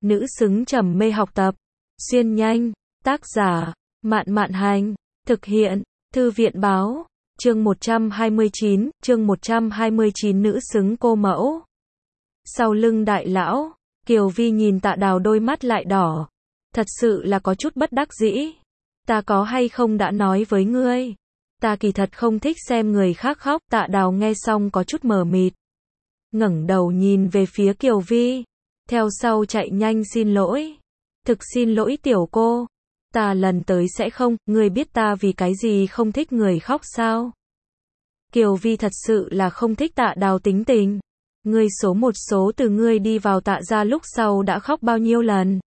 nữ xứng trầm mê học tập. Xuyên nhanh, tác giả, Mạn Mạn Hành, thực hiện, Thư viện Báo, chương 129, nữ xứng cô mẫu. Sau lưng đại lão, Kiều Vi nhìn Tạ Đào đôi mắt lại đỏ. Thật sự là có chút bất đắc dĩ. Ta có hay không đã nói với ngươi. Ta kỳ thật không thích xem người khác khóc. Tạ Đào nghe xong có chút mờ mịt. Ngẩng đầu nhìn về phía Kiều Vi. Theo sau chạy nhanh xin lỗi. Thực xin lỗi tiểu cô. Ta lần tới sẽ không, ngươi biết ta vì cái gì không thích người khóc sao? Kiều Vi thật sự là không thích Tạ Đào tính tình. Ngươi số một số từ ngươi đi vào Tạ gia lúc sau đã khóc bao nhiêu lần.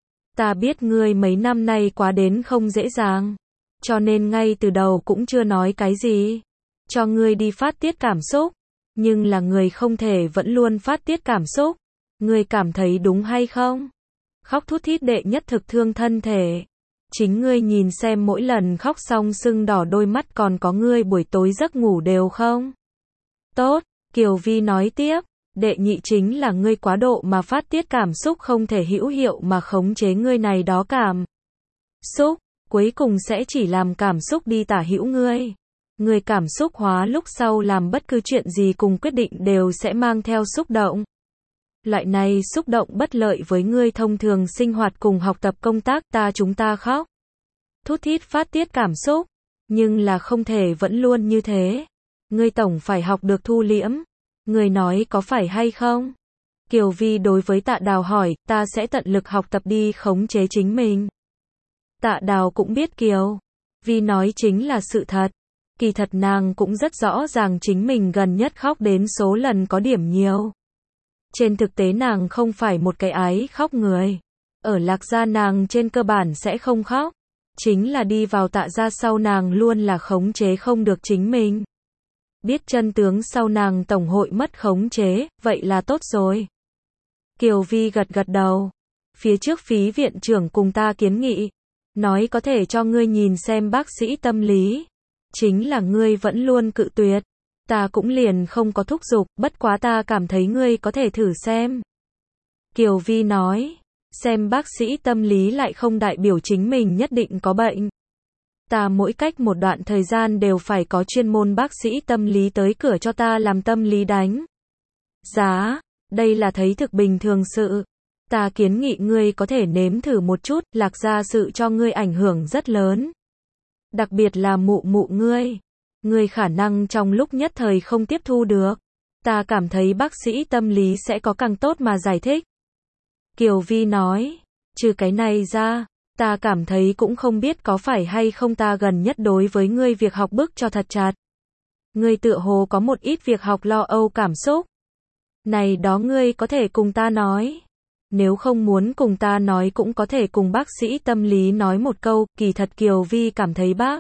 Ta biết ngươi mấy năm nay quá đến không dễ dàng. Cho nên ngay từ đầu cũng chưa nói cái gì. Cho ngươi đi phát tiết cảm xúc. Nhưng là người không thể vẫn luôn phát tiết cảm xúc. Ngươi cảm thấy đúng hay không? Khóc thút thít đệ nhất thực thương thân thể. Chính ngươi nhìn xem mỗi lần khóc xong sưng đỏ đôi mắt còn có ngươi buổi tối giấc ngủ đều không? Tốt, Kiều Vi nói tiếp. Đệ nhị chính là ngươi quá độ mà phát tiết cảm xúc không thể hữu hiệu mà khống chế ngươi này đó cảm xúc, cuối cùng sẽ chỉ làm cảm xúc đi tả hữu ngươi. Ngươi cảm xúc hóa lúc sau làm bất cứ chuyện gì cùng quyết định đều sẽ mang theo xúc động. Loại này xúc động bất lợi với ngươi thông thường sinh hoạt cùng học tập công tác. Chúng ta khóc thút thít phát tiết cảm xúc, nhưng là không thể vẫn luôn như thế. Ngươi tổng phải học được thu liễm. Ngươi nói có phải hay không? Kiều Vi đối với Tạ Đào hỏi, ta sẽ tận lực học tập đi khống chế chính mình. Tạ Đào cũng biết Kiều Vi nói chính là sự thật. Kỳ thật nàng cũng rất rõ ràng chính mình gần nhất khóc đến số lần có điểm nhiều. Trên thực tế nàng không phải một cái ái khóc người. Ở Lạc gia nàng trên cơ bản sẽ không khóc. Chính là đi vào Tạ gia sau nàng luôn là khống chế không được chính mình. Biết chân tướng sau nàng tổng hội mất khống chế, vậy là tốt rồi. Kiều Vi gật gật đầu. Phía trước phí viện trưởng cùng ta kiến nghị. Nói có thể cho ngươi nhìn xem bác sĩ tâm lý. Chính là ngươi vẫn luôn cự tuyệt. Ta cũng liền không có thúc giục, bất quá ta cảm thấy ngươi có thể thử xem. Kiều Vi nói, xem bác sĩ tâm lý lại không đại biểu chính mình nhất định có bệnh. Ta mỗi cách một đoạn thời gian đều phải có chuyên môn bác sĩ tâm lý tới cửa cho ta làm tâm lý đánh giá, đây là thấy thực bình thường sự. Ta kiến nghị ngươi có thể nếm thử một chút, Lạc gia sự cho ngươi ảnh hưởng rất lớn. Đặc biệt là mụ mụ ngươi. Ngươi khả năng trong lúc nhất thời không tiếp thu được. Ta cảm thấy bác sĩ tâm lý sẽ có càng tốt mà giải thích. Kiều Vi nói, trừ cái này ra, ta cảm thấy cũng không biết có phải hay không ta gần nhất đối với ngươi việc học bức cho thật chặt. Ngươi tựa hồ có một ít việc học lo âu cảm xúc. Này đó ngươi có thể cùng ta nói. Nếu không muốn cùng ta nói cũng có thể cùng bác sĩ tâm lý nói một câu. Kỳ thật Kiều Vi cảm thấy bác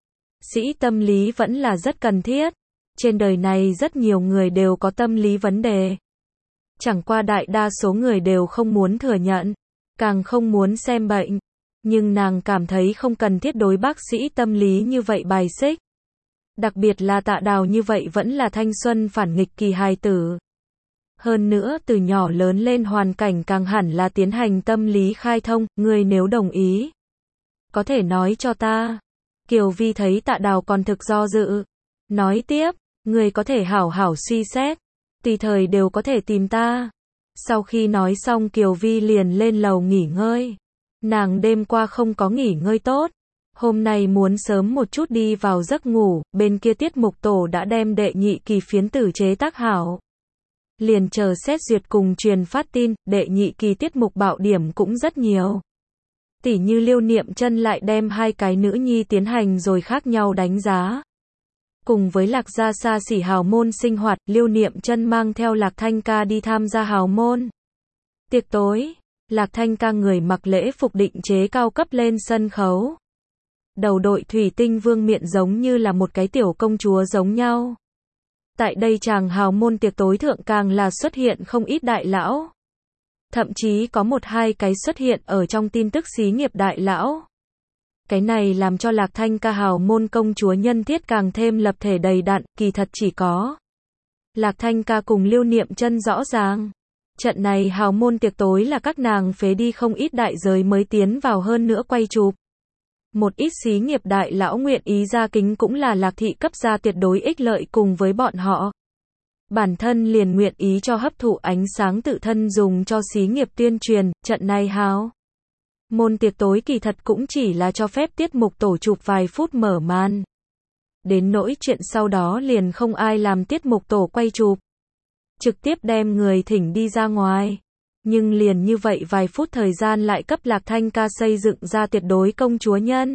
sĩ tâm lý vẫn là rất cần thiết. Trên đời này rất nhiều người đều có tâm lý vấn đề. Chẳng qua đại đa số người đều không muốn thừa nhận, càng không muốn xem bệnh. Nhưng nàng cảm thấy không cần thiết đối bác sĩ tâm lý như vậy bài xích. Đặc biệt là Tạ Đào như vậy vẫn là thanh xuân phản nghịch kỳ hài tử. Hơn nữa từ nhỏ lớn lên hoàn cảnh càng hẳn là tiến hành tâm lý khai thông, ngươi nếu đồng ý. Có thể nói cho ta. Kiều Vi thấy Tạ Đào còn thực do dự. Nói tiếp, ngươi có thể hảo hảo suy xét. Tùy thời đều có thể tìm ta. Sau khi nói xong Kiều Vi liền lên lầu nghỉ ngơi. Nàng đêm qua không có nghỉ ngơi tốt. Hôm nay muốn sớm một chút đi vào giấc ngủ, bên kia tiết mục tổ đã đem đệ nhị kỳ phiến tử chế tác hảo. Liền chờ xét duyệt cùng truyền phát tin, đệ nhị kỳ tiết mục bạo điểm cũng rất nhiều. Tỉ như Liêu Niệm Chân lại đem hai cái nữ nhi tiến hành rồi khác nhau đánh giá. Cùng với Lạc gia xa xỉ hào môn sinh hoạt, Liêu Niệm Chân mang theo Lạc Thanh Ca đi tham gia hào môn tiệc tối. Lạc Thanh Ca người mặc lễ phục định chế cao cấp lên sân khấu. Đầu đội thủy tinh vương miện giống như là một cái tiểu công chúa giống nhau. Tại đây chàng hào môn tiệc tối thượng càng là xuất hiện không ít đại lão. Thậm chí có một hai cái xuất hiện ở trong tin tức xí nghiệp đại lão. Cái này làm cho Lạc Thanh Ca hào môn công chúa nhân thiết càng thêm lập thể đầy đặn, kỳ thật chỉ có Lạc Thanh Ca cùng Liêu Niệm Chân rõ ràng. Trận này hào môn tiệc tối là các nàng phế đi không ít đại giới mới tiến vào, hơn nữa quay chụp. Một ít xí nghiệp đại lão nguyện ý ra kính cũng là Lạc thị cấp ra tuyệt đối ích lợi cùng với bọn họ. Bản thân liền nguyện ý cho hấp thụ ánh sáng tự thân dùng cho xí nghiệp tuyên truyền, trận này hào môn tiệc tối kỳ thật cũng chỉ là cho phép tiết mục tổ chụp vài phút mở màn. Đến nỗi chuyện sau đó liền không ai làm tiết mục tổ quay chụp. Trực tiếp đem người thỉnh đi ra ngoài. Nhưng liền như vậy vài phút thời gian lại cấp Lạc Thanh Ca xây dựng ra tuyệt đối công chúa nhân.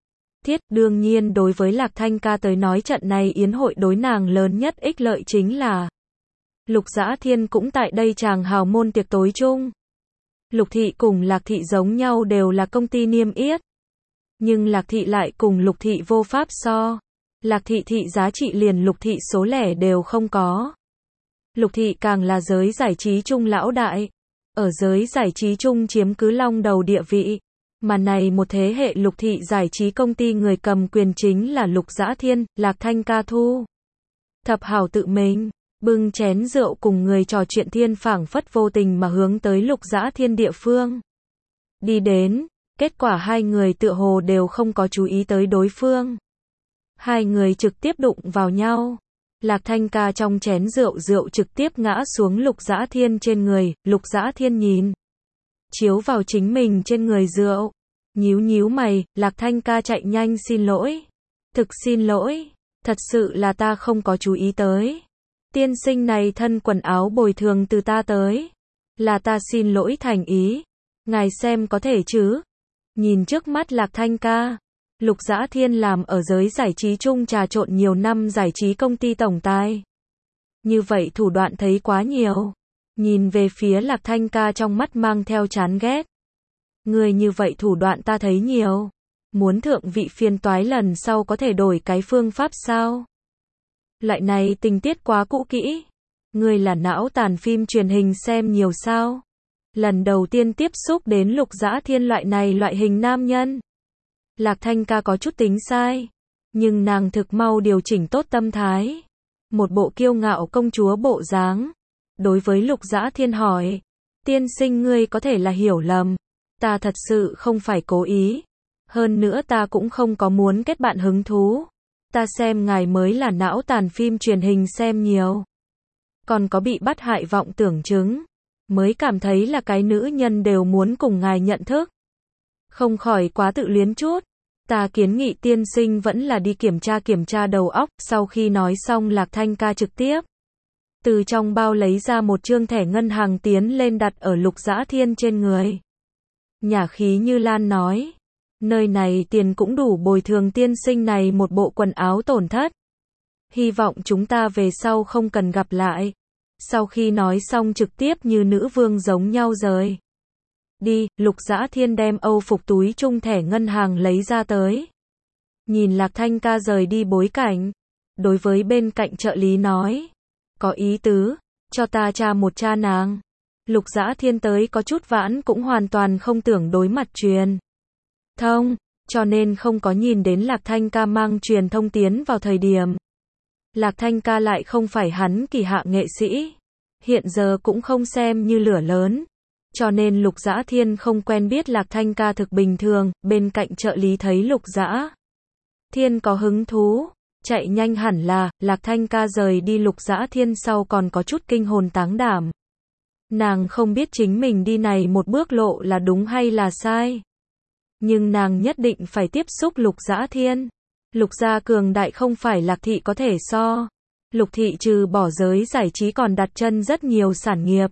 Đương nhiên đối với Lạc Thanh Ca tới nói trận này yến hội đối nàng lớn nhất ích lợi chính là Lục Dã Thiên cũng tại đây chàng hào môn tiệc tối chung. Lục thị cùng Lạc thị giống nhau đều là công ty niêm yết. Nhưng Lạc thị lại cùng Lục thị vô pháp so. Lạc thị thị giá trị liền Lục thị số lẻ đều không có. Lục thị càng là giới giải trí chung lão đại. Ở giới giải trí chung chiếm cứ long đầu địa vị. Mà này một thế hệ Lục thị giải trí công ty người cầm quyền chính là Lục Dã Thiên, Lạc Thanh Ca thu. Thập hảo tự mình, bưng chén rượu cùng người trò chuyện thiên phảng phất vô tình mà hướng tới Lục Dã Thiên địa phương. Đi đến, kết quả hai người tựa hồ đều không có chú ý tới đối phương. Hai người trực tiếp đụng vào nhau. Lạc Thanh Ca trong chén rượu trực tiếp ngã xuống Lục Dã Thiên trên người, Lục Dã Thiên nhìn. Chiếu vào chính mình trên người rượu. Nhíu mày, Lạc Thanh Ca chạy nhanh xin lỗi. Thực xin lỗi, thật sự là ta không có chú ý tới. Tiên sinh này thân quần áo bồi thường từ ta tới. Là ta xin lỗi thành ý. Ngài xem có thể chứ. Nhìn trước mắt Lạc Thanh Ca. Lục Dã Thiên làm ở giới giải trí chung trà trộn nhiều năm giải trí công ty tổng tài. Như vậy thủ đoạn thấy quá nhiều. Nhìn về phía Lạc Thanh Ca trong mắt mang theo chán ghét. Người như vậy thủ đoạn ta thấy nhiều. Muốn thượng vị phiên toái lần sau có thể đổi cái phương pháp sao? Loại này tình tiết quá cũ kỹ. Người là não tàn phim truyền hình xem nhiều sao? Lần đầu tiên tiếp xúc đến Lục Dã Thiên loại hình nam nhân. Lạc Thanh Ca có chút tính sai. Nhưng nàng thực mau điều chỉnh tốt tâm thái. Một bộ kiêu ngạo công chúa bộ dáng. Đối với Lục Dã Thiên hỏi. Tiên sinh ngươi có thể là hiểu lầm. Ta thật sự không phải cố ý. Hơn nữa ta cũng không có muốn kết bạn hứng thú. Ta xem ngài mới là não tàn phim truyền hình xem nhiều. Còn có bị bắt hại vọng tưởng chứng. Mới cảm thấy là cái nữ nhân đều muốn cùng ngài nhận thức. Không khỏi quá tự luyến chút. Ta kiến nghị tiên sinh vẫn là đi kiểm tra đầu óc. Sau khi nói xong Lạc Thanh Ca trực tiếp từ trong bao lấy ra một trương thẻ ngân hàng tiến lên đặt ở Lục Dã Thiên trên người. Nhả khí như lan nói. Nơi này tiền cũng đủ bồi thường tiên sinh này một bộ quần áo tổn thất. Hy vọng chúng ta về sau không cần gặp lại. Sau khi nói xong trực tiếp như nữ vương giống nhau rời đi. Lục Dã Thiên đem Âu phục túi chung thẻ ngân hàng lấy ra tới. Nhìn Lạc Thanh Ca rời đi bối cảnh. Đối với bên cạnh trợ lý nói. Có ý tứ, cho ta tra một tra nàng. Lục Dã Thiên tới có chút vãn cũng hoàn toàn không tưởng đối mặt truyền thông, cho nên không có nhìn đến Lạc Thanh Ca mang truyền thông tiến vào thời điểm. Lạc Thanh Ca lại không phải hắn kỳ hạ nghệ sĩ, hiện giờ cũng không xem như lửa lớn, cho nên Lục Dã Thiên không quen biết Lạc Thanh Ca thực bình thường. Bên cạnh trợ lý thấy Lục Dã Thiên có hứng thú, chạy nhanh hẳn là. Lạc Thanh Ca rời đi Lục Dã Thiên sau còn có chút kinh hồn táng đảm. Nàng không biết chính mình đi này một bước lộ là đúng hay là sai. Nhưng nàng nhất định phải tiếp xúc Lục Dã Thiên. Lục gia cường đại không phải Lạc thị có thể so. Lục thị trừ bỏ giới giải trí còn đặt chân rất nhiều sản nghiệp.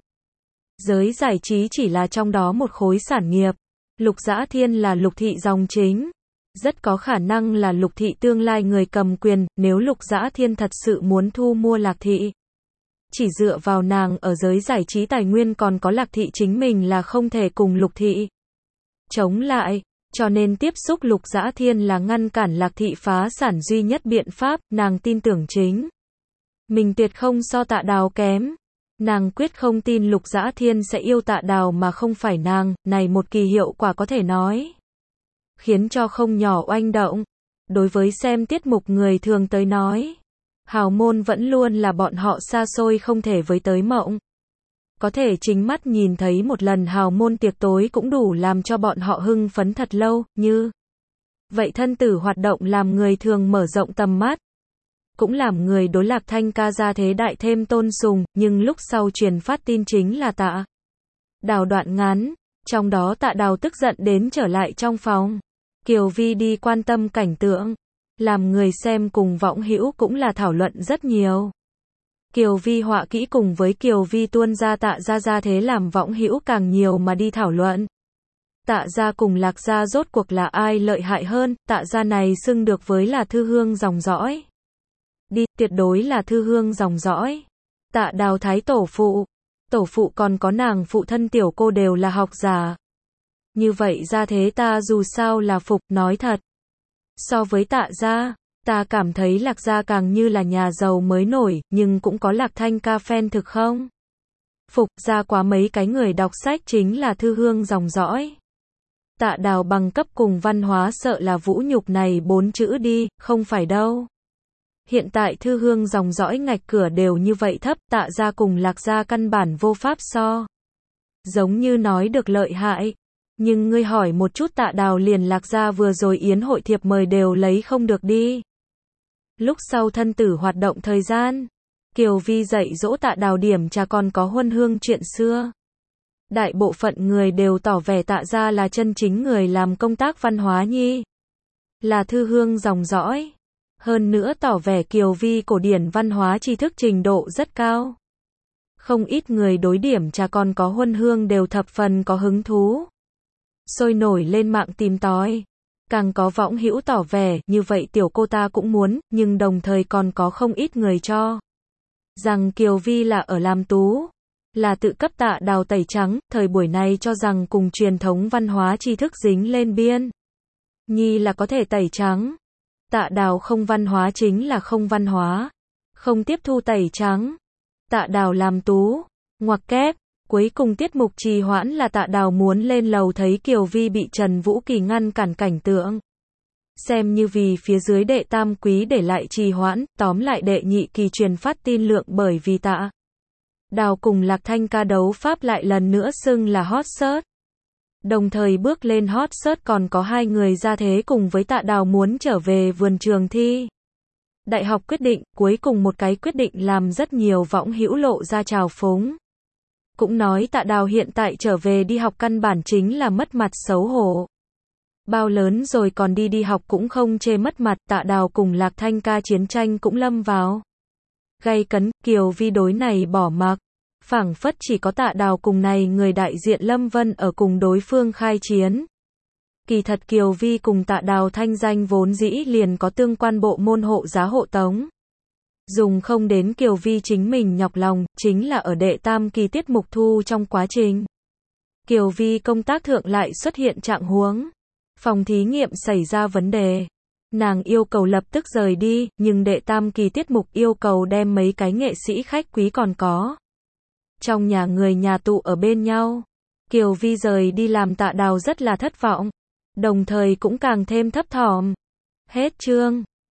Giới giải trí chỉ là trong đó một khối sản nghiệp. Lục Dã Thiên là Lục thị dòng chính. Rất có khả năng là Lục thị tương lai người cầm quyền, nếu Lục Dã Thiên thật sự muốn thu mua Lạc thị. Chỉ dựa vào nàng ở giới giải trí tài nguyên còn có Lạc thị chính mình là không thể cùng Lục thị chống lại, cho nên tiếp xúc Lục Dã Thiên là ngăn cản Lạc thị phá sản duy nhất biện pháp. Nàng tin tưởng chính mình tuyệt không so Tạ Đào kém. Nàng quyết không tin Lục Dã Thiên sẽ yêu Tạ Đào mà không phải nàng. Này một kỳ hiệu quả có thể nói khiến cho không nhỏ oanh động. Đối với xem tiết mục người thường tới nói, hào môn vẫn luôn là bọn họ xa xôi không thể với tới mộng. Có thể chính mắt nhìn thấy một lần hào môn tiệc tối cũng đủ làm cho bọn họ hưng phấn thật lâu, như vậy thân tử hoạt động làm người thường mở rộng tầm mắt. Cũng làm người đối Lạc Thanh ca gia thế đại thêm tôn sùng, nhưng lúc sau truyền phát tin chính là Tạ Đào đoạn ngắn. Trong đó Tạ Đào tức giận đến trở lại trong phòng. Kiều Vi đi quan tâm cảnh tượng. Làm người xem cùng võng hữu cũng là thảo luận rất nhiều. Kiều Vi họa kỹ cùng với Kiều Vi tuôn ra Tạ gia thế làm võng hữu càng nhiều mà đi thảo luận. Tạ gia cùng Lạc gia rốt cuộc là ai lợi hại hơn, Tạ gia này xưng được với là thư hương dòng dõi. Tuyệt đối là thư hương dòng dõi. Tạ Đào thái tổ phụ còn có nàng phụ thân tiểu cô đều là học giả. Như vậy ra thế ta dù sao là phục, nói thật. So với Tạ gia, ta cảm thấy Lạc gia càng như là nhà giàu mới nổi, nhưng cũng có Lạc Thanh ca fan thực không? Phục ra quá mấy cái người đọc sách chính là thư hương dòng dõi. Tạ Đào bằng cấp cùng văn hóa sợ là vũ nhục này 4 chữ đi, không phải đâu. Hiện tại thư hương dòng dõi ngạch cửa đều như vậy thấp, Tạ gia cùng Lạc gia căn bản vô pháp so. Giống như nói được lợi hại. Nhưng ngươi hỏi một chút Tạ Đào liền Lạc gia vừa rồi yến hội thiệp mời đều lấy không được đi. Lúc sau thân tử hoạt động thời gian, Kiều Vi dạy dỗ Tạ Đào điểm trà còn có huân hương chuyện xưa. Đại bộ phận người đều tỏ vẻ Tạ gia là chân chính người làm công tác văn hóa nhi. Là thư hương dòng dõi. Hơn nữa tỏ vẻ Kiều Vi cổ điển văn hóa tri thức trình độ rất cao. Không ít người đối điểm trà còn có huân hương đều thập phần có hứng thú. Sôi nổi lên mạng tìm tòi. Càng có võng hữu tỏ vẻ, như vậy tiểu cô ta cũng muốn, nhưng đồng thời còn có không ít người cho rằng Kiều Vi là ở làm tú. Là tự cấp Tạ Đào tẩy trắng, thời buổi này cho rằng cùng truyền thống văn hóa tri thức dính lên biên. Nhi là có thể tẩy trắng. Tạ Đào không văn hóa chính là không văn hóa. Không tiếp thu tẩy trắng. Tạ Đào làm tú. Ngoặc kép. Cuối cùng tiết mục trì hoãn là Tạ Đào muốn lên lầu thấy Kiều Vi bị Trần Vũ Kỳ ngăn cản cảnh tượng. Xem như vì phía dưới đệ tam quý để lại trì hoãn, tóm lại đệ nhị kỳ truyền phát tin lượng bởi vì Tạ Đào cùng Lạc Thanh ca đấu pháp lại lần nữa xưng là hot search. Đồng thời bước lên hot search còn có hai người ra thế cùng với Tạ Đào muốn trở về vườn trường thi. Đại học quyết định, cuối cùng một cái quyết định làm rất nhiều võng hữu lộ ra trào phúng. Cũng nói Tạ Đào hiện tại trở về đi học căn bản chính là mất mặt xấu hổ. Bao lớn rồi còn đi học cũng không chê mất mặt, Tạ Đào cùng Lạc Thanh ca chiến tranh cũng lâm vào gay cấn, Kiều Vi đối này bỏ mặc. Phảng phất chỉ có Tạ Đào cùng này người đại diện Lâm Vân ở cùng đối phương khai chiến. Kỳ thật Kiều Vi cùng Tạ Đào thanh danh vốn dĩ liền có tương quan bộ môn hộ giá hộ tống. Dùng không đến Kiều Vi chính mình nhọc lòng, chính là ở đệ tam kỳ tiết mục thu trong quá trình. Kiều Vi công tác thượng lại xuất hiện trạng huống. Phòng thí nghiệm xảy ra vấn đề. Nàng yêu cầu lập tức rời đi, nhưng đệ tam kỳ tiết mục yêu cầu đem mấy cái nghệ sĩ khách quý còn có. Trong nhà người nhà tụ ở bên nhau. Kiều Vi rời đi làm Tạ Đào rất là thất vọng. Đồng thời cũng càng thêm thấp thỏm. Hết chương.